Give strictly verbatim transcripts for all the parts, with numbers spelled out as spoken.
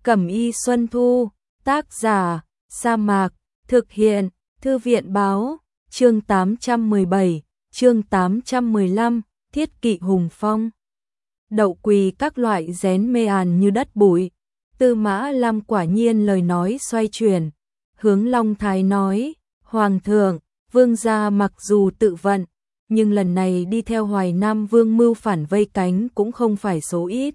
Cẩm y Xuân Thu, tác giả, Sa Mạc, thực hiện, Thư viện báo, chương tám trăm mười bảy, chương tám trăm mười lăm, thiết kỵ hùng phong. Đậu quỳ các loại rén mê àn như đất bụi. Tư Mã Lam quả nhiên lời nói xoay chuyển, hướng Long Thái nói, Hoàng thượng, vương gia mặc dù tự vận, nhưng lần này đi theo Hoài Nam Vương mưu phản vây cánh cũng không phải số ít.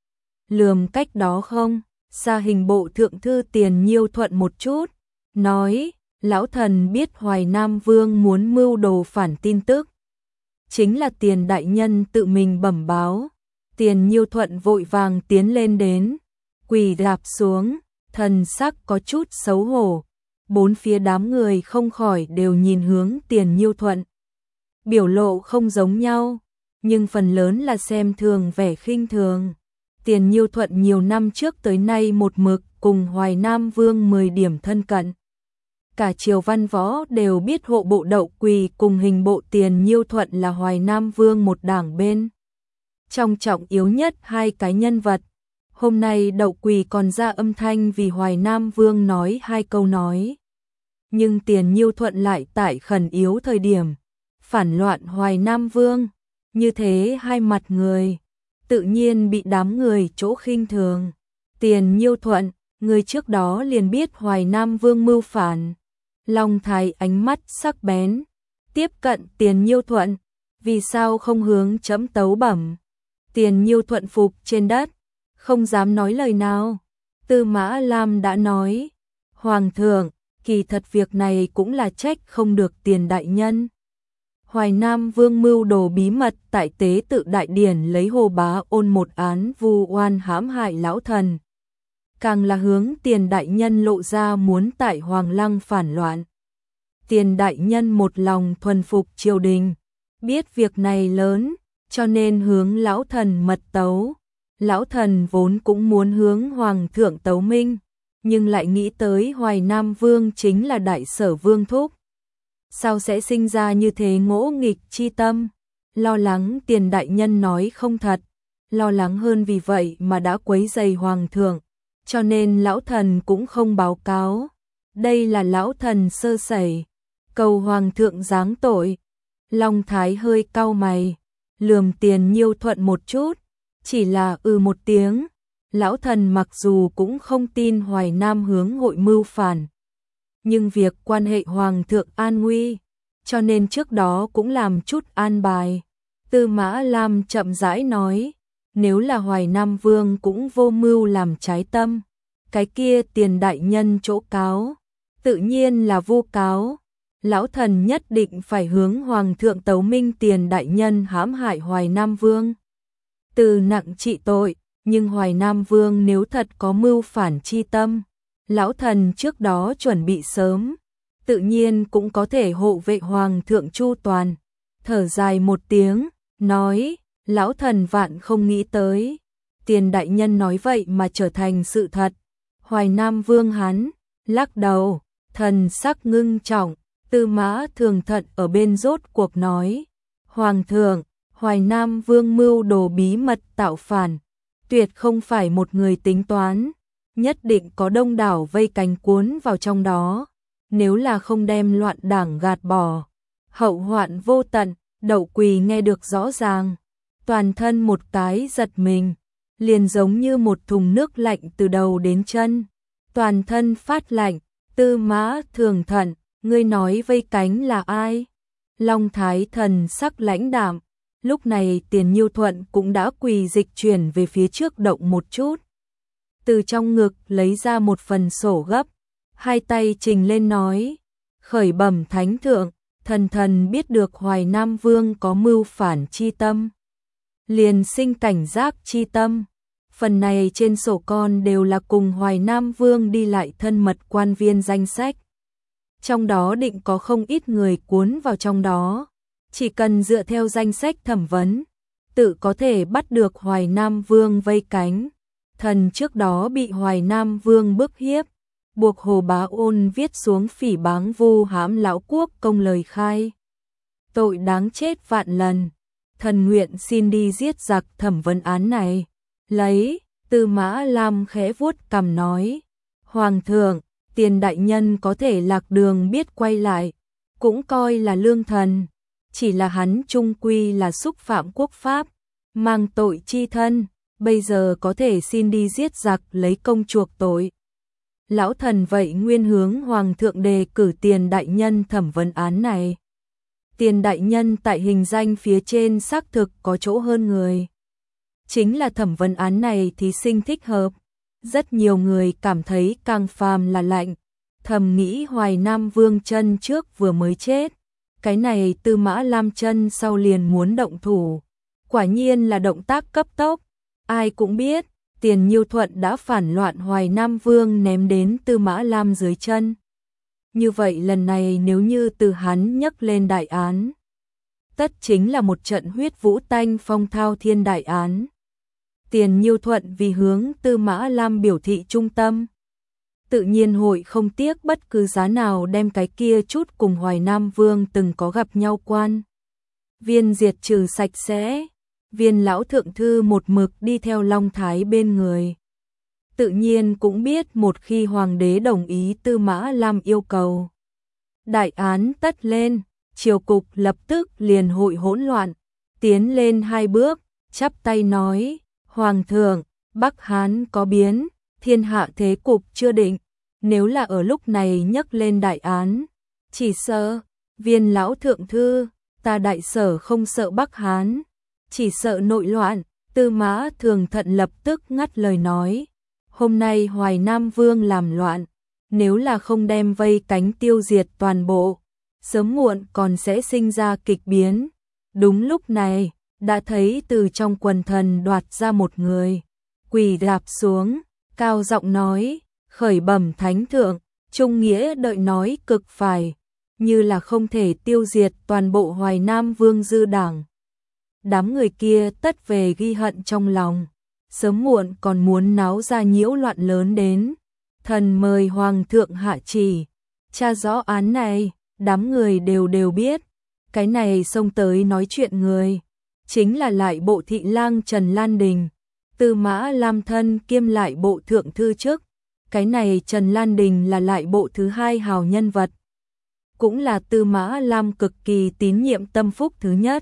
Lườm cách đó không, Sa Hình bộ thượng thư Tiền Nhiêu thuận một chút, nói, lão thần biết Hoài Nam Vương muốn mưu đồ phản tin tức. Chính là Tiền đại nhân tự mình bẩm báo. Tiền Nhiêu thuận vội vàng tiến lên đến, quỳ rạp xuống, thần sắc có chút xấu hổ. Bốn phía đám người không khỏi đều nhìn hướng Tiền Nhiêu thuận. Biểu lộ không giống nhau, nhưng phần lớn là xem thường vẻ khinh thường. Tiền Nhiêu thuận nhiều năm trước tới nay một mực cùng Hoài Nam Vương mười điểm thân cận. Cả triều văn võ đều biết hộ bộ Đậu Quỳ cùng hình bộ Tiền Nhiêu thuận là Hoài Nam Vương một đảng bên trong trọng yếu nhất hai cái nhân vật. Hôm nay Đậu Quỳ còn ra âm thanh vì Hoài Nam Vương nói hai câu nói. Nhưng Tiền Nhiêu thuận lại tại khẩn yếu thời điểm phản loạn Hoài Nam Vương, như thế hai mặt người, tự nhiên bị đám người chỗ khinh thường. Tiền Nhiêu thuận, người trước đó liền biết Hoài Nam Vương mưu phản. Long Thái ánh mắt sắc bén, tiếp cận Tiền Nhiêu thuận, vì sao không hướng chấm tấu bẩm? Tiền Nhiêu thuận phục trên đất, không dám nói lời nào. Tư Mã Lam đã nói, Hoàng thượng, kỳ thật việc này cũng là trách không được Tiền đại nhân. Hoài Nam Vương mưu đồ bí mật tại tế tự đại điển lấy Hồ Bá Ôn một án vu oan hãm hại lão thần. Càng là hướng Tiền đại nhân lộ ra muốn tại Hoàng Lăng phản loạn. Tiền đại nhân một lòng thuần phục triều đình, biết việc này lớn, cho nên hướng lão thần mật tấu. Lão thần vốn cũng muốn hướng Hoàng thượng tấu minh, nhưng lại nghĩ tới Hoài Nam Vương chính là đại sở vương thúc. Sao sẽ sinh ra như thế ngỗ nghịch chi tâm? Lo lắng Tiền đại nhân nói không thật, lo lắng hơn vì vậy mà đã quấy rầy Hoàng thượng, cho nên lão thần cũng không báo cáo. Đây là lão thần sơ sẩy, cầu Hoàng thượng giáng tội. Long Thái hơi cau mày, lườm Tiền Nhiêu thuận một chút, chỉ là ừ một tiếng. Lão thần mặc dù cũng không tin Hoài Nam hướng hội mưu phản, nhưng việc quan hệ Hoàng thượng an nguy, cho nên trước đó cũng làm chút an bài. Tư Mã Lam chậm rãi nói, nếu là Hoài Nam Vương cũng vô mưu làm trái tâm, cái kia Tiền đại nhân chỗ cáo, tự nhiên là vô cáo. Lão thần nhất định phải hướng Hoàng thượng tấu minh Tiền đại nhân hãm hại Hoài Nam Vương, từ nặng trị tội. Nhưng Hoài Nam Vương nếu thật có mưu phản chi tâm, lão thần trước đó chuẩn bị sớm, tự nhiên cũng có thể hộ vệ Hoàng thượng chu toàn. Thở dài một tiếng, nói, lão thần vạn không nghĩ tới, Tiền đại nhân nói vậy mà trở thành sự thật. Hoài Nam Vương hắn lắc đầu, thần sắc ngưng trọng. Tư Mã Thường Thận ở bên rốt cuộc nói, Hoàng thượng, Hoài Nam Vương mưu đồ bí mật tạo phản, tuyệt không phải một người tính toán, nhất định có đông đảo vây cánh cuốn vào trong đó. Nếu là không đem loạn đảng gạt bỏ, hậu hoạn vô tận. Đậu Quỳ nghe được rõ ràng, toàn thân một cái giật mình, liền giống như một thùng nước lạnh từ đầu đến chân, toàn thân phát lạnh. Tư Mã Thường Thận, ngươi nói vây cánh là ai? Long Thái thần sắc lãnh đạm. Lúc này Tiền Nhiêu thuận cũng đã quỳ dịch chuyển về phía trước động một chút, từ trong ngực lấy ra một phần sổ gấp, hai tay trình lên nói, khởi bẩm thánh thượng, thần thần biết được Hoài Nam Vương có mưu phản chi tâm, liền sinh cảnh giác chi tâm. Phần này trên sổ con đều là cùng Hoài Nam Vương đi lại thân mật quan viên danh sách, trong đó định có không ít người cuốn vào trong đó. Chỉ cần dựa theo danh sách thẩm vấn, tự có thể bắt được Hoài Nam Vương vây cánh. Thần trước đó bị Hoài Nam Vương bức hiếp, buộc Hồ Bá Ôn viết xuống phỉ báng vu hãm lão quốc công lời khai, tội đáng chết vạn lần. Thần nguyện xin đi giết giặc thẩm vấn án này, lấy Tư Mã Lam khẽ vuốt cằm nói, Hoàng thượng, Tiền đại nhân có thể lạc đường biết quay lại, cũng coi là lương thần, chỉ là hắn trung quy là xúc phạm quốc pháp, mang tội chi thân, bây giờ có thể xin đi giết giặc lấy công chuộc tội. Lão thần vậy nguyên hướng Hoàng thượng đề cử Tiền đại nhân thẩm vấn án này. Tiền đại nhân tại hình danh phía trên xác thực có chỗ hơn người. Chính là thẩm vấn án này thí sinh thích hợp. Rất nhiều người cảm thấy càng phàm là lạnh. Thầm nghĩ Hoài Nam Vương chân trước vừa mới chết. Cái này Tư Mã Lam chân sau liền muốn động thủ. Quả nhiên là động tác cấp tốc. Ai cũng biết, Tiền Nhiêu Thuận đã phản loạn Hoài Nam Vương ném đến Tư Mã Lam dưới chân. Như vậy lần này nếu như từ hắn nhấc lên đại án, tất chính là một trận huyết vũ tanh phong thao thiên đại án. Tiền Nhiêu Thuận vì hướng Tư Mã Lam biểu thị trung tâm, tự nhiên hội không tiếc bất cứ giá nào đem cái kia chút cùng Hoài Nam Vương từng có gặp nhau quan viên diệt trừ sạch sẽ. Viên lão thượng thư một mực đi theo Long Thái bên người. Tự nhiên cũng biết một khi hoàng đế đồng ý Tư Mã Lam yêu cầu, đại án tất lên, triều cục lập tức liền hội hỗn loạn. Tiến lên hai bước, chắp tay nói, Hoàng thượng, Bắc Hán có biến, thiên hạ thế cục chưa định, nếu là ở lúc này nhấc lên đại án, chỉ sợ, Viên lão thượng thư, ta đại sở không sợ Bắc Hán, chỉ sợ nội loạn. Tư Mã Thường Thận lập tức ngắt lời nói, hôm nay Hoài Nam Vương làm loạn, nếu là không đem vây cánh tiêu diệt toàn bộ, sớm muộn còn sẽ sinh ra kịch biến. Đúng lúc này, đã thấy từ trong quần thần đoạt ra một người, quỳ rạp xuống, cao giọng nói, khởi bẩm thánh thượng, trung nghĩa đợi nói cực phải, như là không thể tiêu diệt toàn bộ Hoài Nam Vương dư đảng. Đám người kia tất về ghi hận trong lòng, sớm muộn còn muốn náo ra nhiễu loạn lớn đến. Thần mời Hoàng thượng hạ chỉ, tra rõ án này. Đám người đều đều biết, cái này xông tới nói chuyện người, chính là lại bộ thị lang Trần Lan Đình, Tư Mã Lam thân kiêm lại bộ thượng thư chức. Cái này Trần Lan Đình là lại bộ thứ hai hào nhân vật, cũng là Tư Mã Lam cực kỳ tín nhiệm tâm phúc thứ nhất.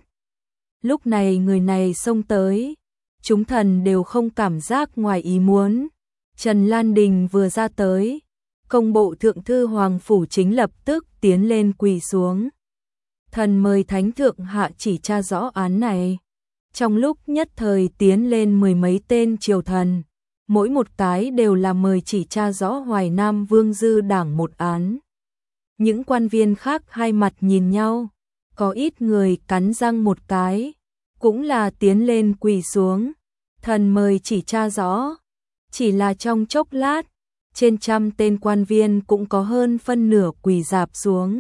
Lúc này người này xông tới, chúng thần đều không cảm giác ngoài ý muốn. Trần Lan Đình vừa ra tới, công bộ thượng thư Hoàng Phủ Chính lập tức tiến lên quỳ xuống. Thần mời thánh thượng hạ chỉ tra rõ án này. Trong lúc nhất thời tiến lên mười mấy tên triều thần, mỗi một cái đều là mời chỉ tra rõ Hoài Nam Vương dư đảng một án. Những quan viên khác hai mặt nhìn nhau, có ít người cắn răng một cái, cũng là tiến lên quỳ xuống. Thần mời chỉ tra rõ, chỉ là trong chốc lát, trên trăm tên quan viên cũng có hơn phân nửa quỳ rạp xuống.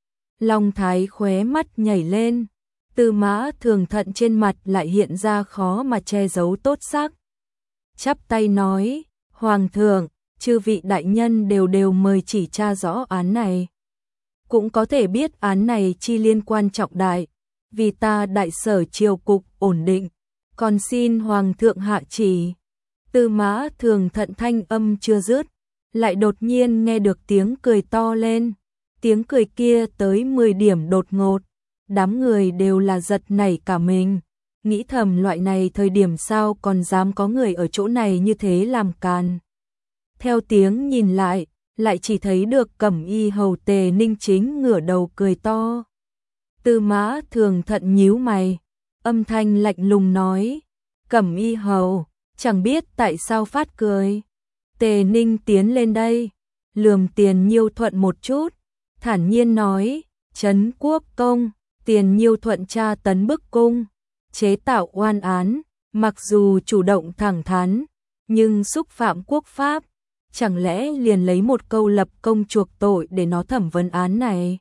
Long Thái khóe mắt nhảy lên, Tư Mã Thường Thận trên mặt lại hiện ra khó mà che giấu tốt sắc. Chắp tay nói, Hoàng thượng, chư vị đại nhân đều đều mời chỉ tra rõ án này. Cũng có thể biết án này chi liên quan trọng đại, vì ta đại sở triều cục ổn định, còn xin Hoàng thượng hạ chỉ. Tư Mã Thường Thận thanh âm chưa dứt, lại đột nhiên nghe được tiếng cười to lên. Tiếng cười kia tới mười điểm đột ngột, đám người đều là giật nảy cả mình, nghĩ thầm loại này thời điểm sao còn dám có người ở chỗ này như thế làm càn. Theo tiếng nhìn lại, lại chỉ thấy được Cẩm Y hầu Tề Ninh Chính ngửa đầu cười to. Tư Mã Thường Thận nhíu mày, âm thanh lạnh lùng nói, Cẩm Y hầu, chẳng biết tại sao phát cười. Tề Ninh tiến lên đây, lườm Tiền Nhiêu Thuận một chút, thản nhiên nói, Trấn Quốc công, Tiền Nhiêu Thuận tra tấn bức cung, chế tạo oan án, mặc dù chủ động thẳng thắn, nhưng xúc phạm quốc pháp, chẳng lẽ liền lấy một câu lập công chuộc tội để nó thẩm vấn án này?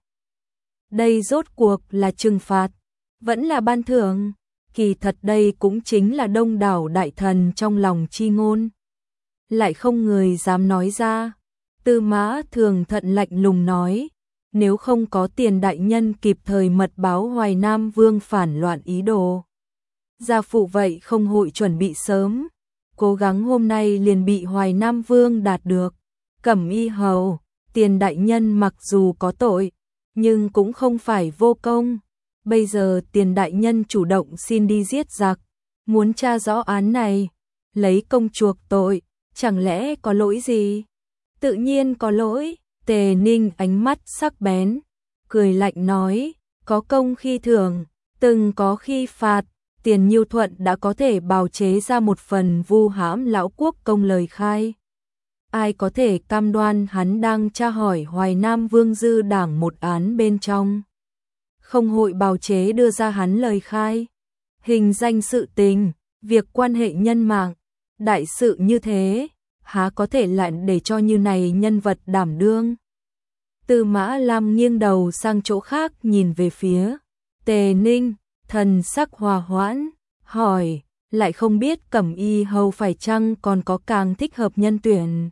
Đây rốt cuộc là trừng phạt, vẫn là ban thưởng? Kỳ thật đây cũng chính là đông đảo đại thần trong lòng chi ngôn, lại không người dám nói ra. Tư Mã Thường Thận lạnh lùng nói, nếu không có Tiền đại nhân kịp thời mật báo Hoài Nam Vương phản loạn ý đồ, gia phụ vậy không hội chuẩn bị sớm. cố gắng hôm nay liền bị Hoài Nam Vương đạt được. Cẩm Y hầu, Tiền đại nhân mặc dù có tội, nhưng cũng không phải vô công. Bây giờ Tiền đại nhân chủ động xin đi giết giặc, muốn tra rõ án này, lấy công chuộc tội, chẳng lẽ có lỗi gì? Tự nhiên có lỗi. Tề Ninh ánh mắt sắc bén, cười lạnh nói, có công khi thưởng, từng có khi phạt. Tiền Nhiêu Thuận đã có thể bào chế ra một phần vu hãm lão quốc công lời khai. Ai có thể cam đoan hắn đang tra hỏi Hoài Nam Vương dư đảng một án bên trong? Không hội bào chế đưa ra hắn lời khai. Hình danh sự tình, việc quan hệ nhân mạng, đại sự như thế, há có thể lại để cho như này nhân vật đảm đương? Tư Mã Lam nghiêng đầu sang chỗ khác nhìn về phía Tề Ninh, thần sắc hòa hoãn, hỏi, lại không biết Cẩm Y hầu phải chăng còn có càng thích hợp nhân tuyển?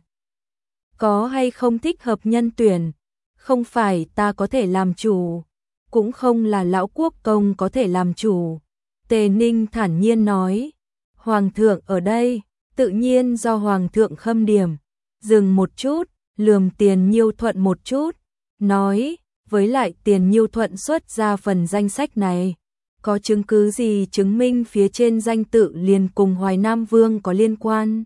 Có hay không thích hợp nhân tuyển, không phải ta có thể làm chủ, cũng không là lão quốc công có thể làm chủ. Tề Ninh thản nhiên nói, Hoàng thượng ở đây, tự nhiên do Hoàng thượng khâm điểm. Dừng một chút, lườm Tiền Nhiêu Thuận một chút, nói, với lại Tiền Nhiêu Thuận xuất ra phần danh sách này, có chứng cứ gì chứng minh phía trên danh tự liền cùng Hoài Nam Vương có liên quan?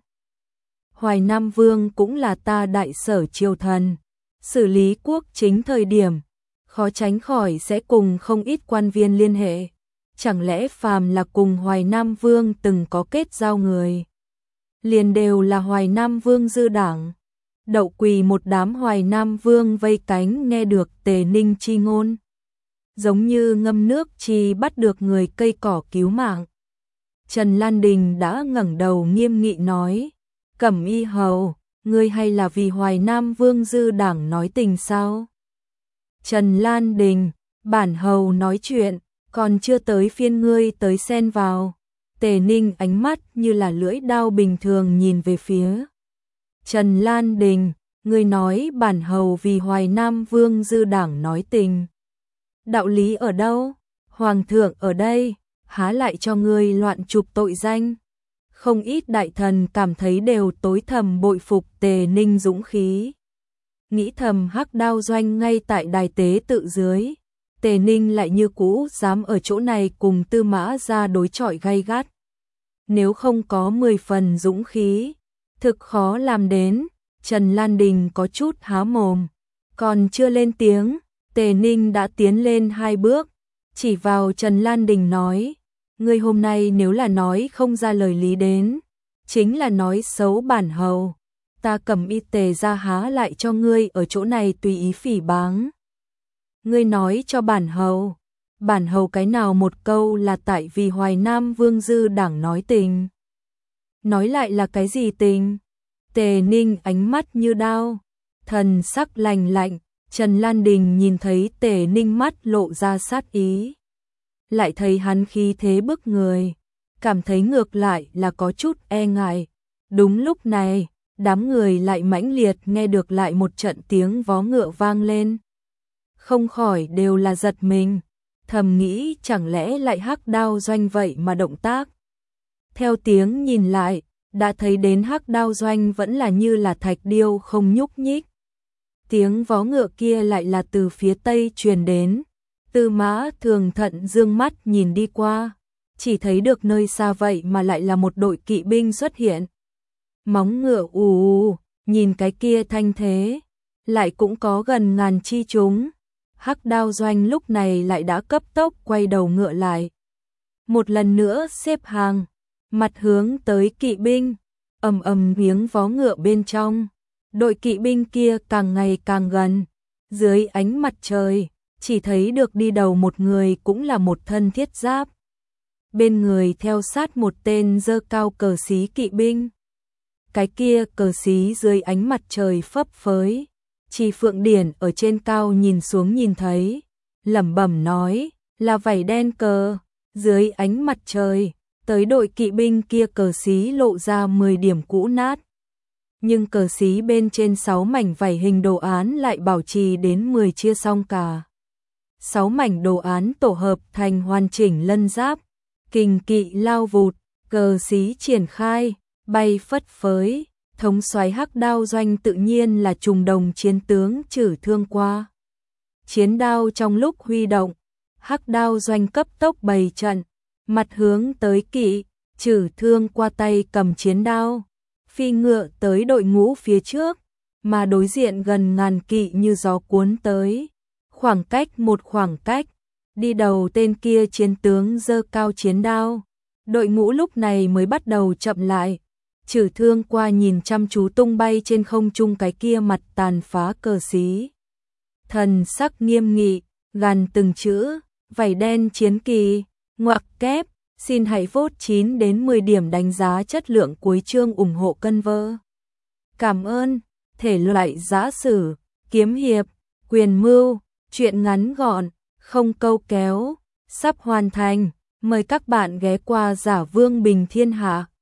Hoài Nam Vương cũng là ta đại sở triều thần, xử lý quốc chính thời điểm, khó tránh khỏi sẽ cùng không ít quan viên liên hệ. Chẳng lẽ phàm là cùng Hoài Nam Vương từng có kết giao người, liền đều là Hoài Nam Vương dư đảng? Đậu quỳ một đám Hoài Nam Vương vây cánh nghe được Tề Ninh chi ngôn, giống như ngâm nước chi bắt được người cây cỏ cứu mạng. Trần Lan Đình đã ngẩng đầu nghiêm nghị nói, Cẩm Y hầu, ngươi hay là vì Hoài Nam Vương dư đảng nói tình sao? Trần Lan Đình, bản hầu nói chuyện, còn chưa tới phiên ngươi tới xen vào. Tề Ninh ánh mắt như là lưỡi đao bình thường nhìn về phía Trần Lan Đình, ngươi nói bản hầu vì Hoài Nam Vương dư đảng nói tình. Đạo lý ở đâu? Hoàng thượng ở đây, há lại cho ngươi loạn chụp tội danh? Không ít đại thần cảm thấy đều tối thầm bội phục Tề Ninh dũng khí. Nghĩ thầm hắc đao doanh ngay tại đài tế tự dưới, Tề Ninh lại như cũ dám ở chỗ này cùng Tư Mã ra đối chọi gay gắt. Nếu không có mười phần dũng khí, thực khó làm đến. Trần Lan Đình có chút há mồm, còn chưa lên tiếng, Tề Ninh đã tiến lên hai bước, chỉ vào Trần Lan Đình nói, ngươi hôm nay nếu là nói không ra lời lý đến, chính là nói xấu bản hầu, ta Cẩm Y Tề ra há lại cho ngươi ở chỗ này tùy ý phỉ báng. Ngươi nói cho bản hầu, bản hầu cái nào một câu là tại vì Hoài Nam Vương dư đảng nói tình? Nói lại là cái gì tình? Tề Ninh ánh mắt như đao, thần sắc lạnh lạnh. Trần Lan Đình nhìn thấy Tề Ninh mắt lộ ra sát ý, lại thấy hắn khí thế bức người, cảm thấy ngược lại là có chút e ngại. Đúng lúc này, đám người lại mãnh liệt nghe được lại một trận tiếng vó ngựa vang lên. Không khỏi đều là giật mình, thầm nghĩ chẳng lẽ lại hắc đao doanh vậy mà động tác. Theo tiếng nhìn lại, đã thấy đến hắc đao doanh vẫn là như là thạch điêu không nhúc nhích. Tiếng vó ngựa kia lại là từ phía tây truyền đến. Tư Mã Thường Thận dương mắt nhìn đi qua, chỉ thấy được nơi xa vậy mà lại là một đội kỵ binh xuất hiện. Móng ngựa ù ù, nhìn cái kia thanh thế, lại cũng có gần ngàn chi chúng. Hắc đao doanh lúc này lại đã cấp tốc quay đầu ngựa lại, một lần nữa xếp hàng, mặt hướng tới kỵ binh, ầm ầm tiếng vó ngựa bên trong. Đội kỵ binh kia càng ngày càng gần, dưới ánh mặt trời, chỉ thấy được đi đầu một người cũng là một thân thiết giáp. Bên người theo sát một tên giơ cao cờ xí kỵ binh. Cái kia cờ xí dưới ánh mặt trời phấp phới, chỉ Phượng Điển ở trên cao nhìn xuống nhìn thấy, lẩm bẩm nói, là vảy đen cờ, dưới ánh mặt trời, tới đội kỵ binh kia cờ xí lộ ra mười điểm cũ nát. Nhưng cờ xí bên trên sáu mảnh vảy hình đồ án lại bảo trì đến mười chia xong cả. sáu mảnh đồ án tổ hợp thành hoàn chỉnh lân giáp, kình kỵ lao vụt, cờ xí triển khai, bay phất phới, thống soái Hắc Đao doanh tự nhiên là trùng đồng chiến tướng Trử Thương qua. Chiến đao trong lúc huy động, Hắc Đao doanh cấp tốc bày trận, mặt hướng tới kỵ, Trử Thương qua tay cầm chiến đao, phi ngựa tới đội ngũ phía trước, mà đối diện gần ngàn kỵ như gió cuốn tới, khoảng cách một khoảng cách, đi đầu tên kia chiến tướng giơ cao chiến đao, đội ngũ lúc này mới bắt đầu chậm lại. Trử Thương qua nhìn chăm chú tung bay trên không trung cái kia mặt tàn phá cờ xí, thần sắc nghiêm nghị, gàn từng chữ, vảy đen chiến kỳ, ngoặc kép, xin hãy vote chín đến mười điểm đánh giá chất lượng cuối chương ủng hộ cân vơ. Cảm ơn, thể loại giã sử, kiếm hiệp, quyền mưu, truyện ngắn gọn, không câu kéo, sắp hoàn thành, mời các bạn ghé qua Giả Vương Bình Thiên Hạ.